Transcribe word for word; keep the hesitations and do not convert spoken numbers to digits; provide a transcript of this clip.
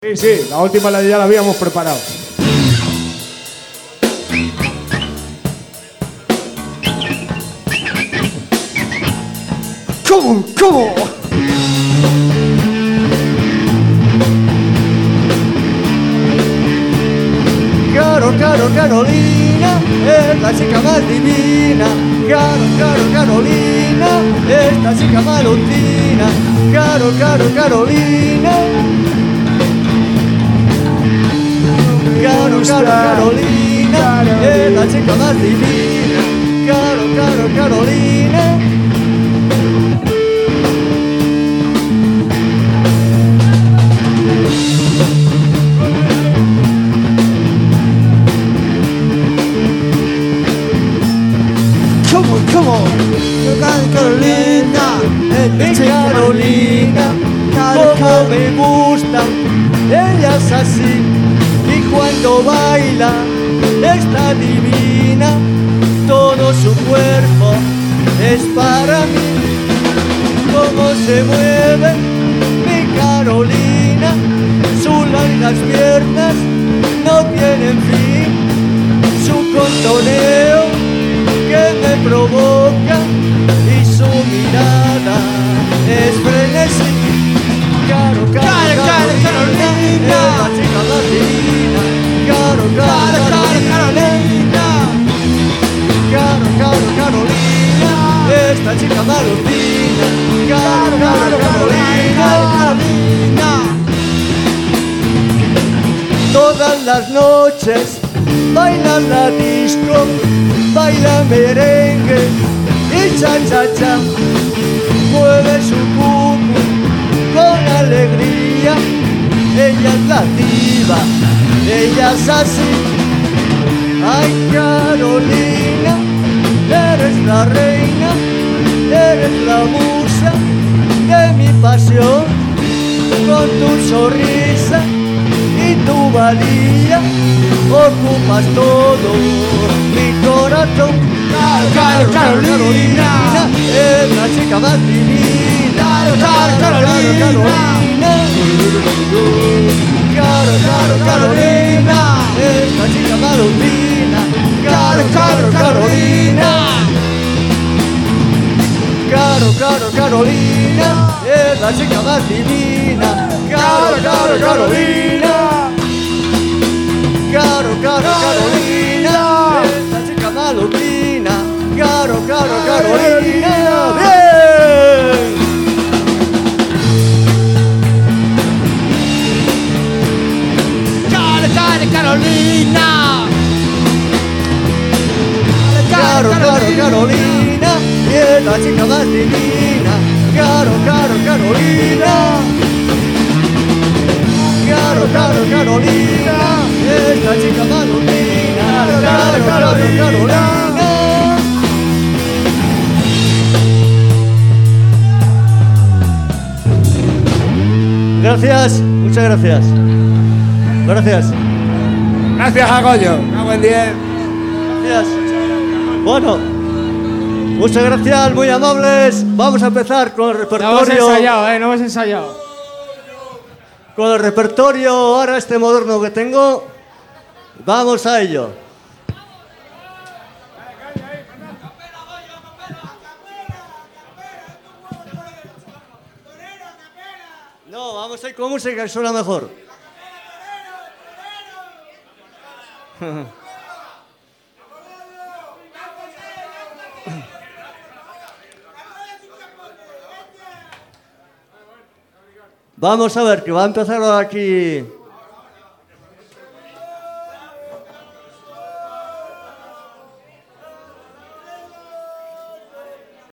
Sí, sí, la última ya la habíamos preparado. ¿Cómo? ¿Cómo? Caro, Caro, Carolina es la chica más divina. Caro, Caro, Carolina es la chica malotina. Caro, Caro, Carolina. Caro, Caro, Carolina es la chica más divina. Caro, Caro, Carolina. ¿Cómo? ¿Cómo? Carolina, mi Carolina, como me gusta, ella es así, y cuando baila está divina, todo su cuerpo es para mí, cómo se mueve mi Carolina, sus largas piernas no tienen fin, su contoneo que me provoca y su mirada es frenesí. Caro, Caro, Caro, Caro, Carolina, es la chica más divina. Caro, Caro, Caro, Carolina. Caro, Caro, Carolina, esta chica malotina. Caro, Caro, Carolina, Carolina. Todas las noches baila la disco, baila merengue y cha-cha-cha, mueve su cucu con alegría, ella es la diva, ella es así. Ay, Carolina, eres la reina, eres la musa de mi pasión, con tu sonrisa y tu valía ocupas todo mi corazón. Caro, Carolina, es la chica más divina. Caro, Carolina, Caro, Caro, Carolina, es la chica más divina. Caro, Caro, Carolina, Caro, Caro, Carolina, es la chica más divina. Caro, Caro, Carolina. Caro, Caro, Carolina, es la chica malotina. Caro, Caro, Carolina, bien. Caro, Caro, Carolina. Caro, Caro, Carolina, es la chica más divina. Caro, Caro, Carolina. Caro, Caro, Carolina, es la chica malotina. Caro, Caro, Carolina. Gracias, muchas gracias. Gracias. Gracias, Agollo. A buen día. Gracias. Bueno, muchas gracias, muy amables. Vamos a empezar con el repertorio. No hemos ensayado, eh, no hemos ensayado. Con el repertorio ahora este moderno que tengo, vamos a ello. No, vamos a ir con música que suena mejor. Vamos a ver, que va a empezar ahora aquí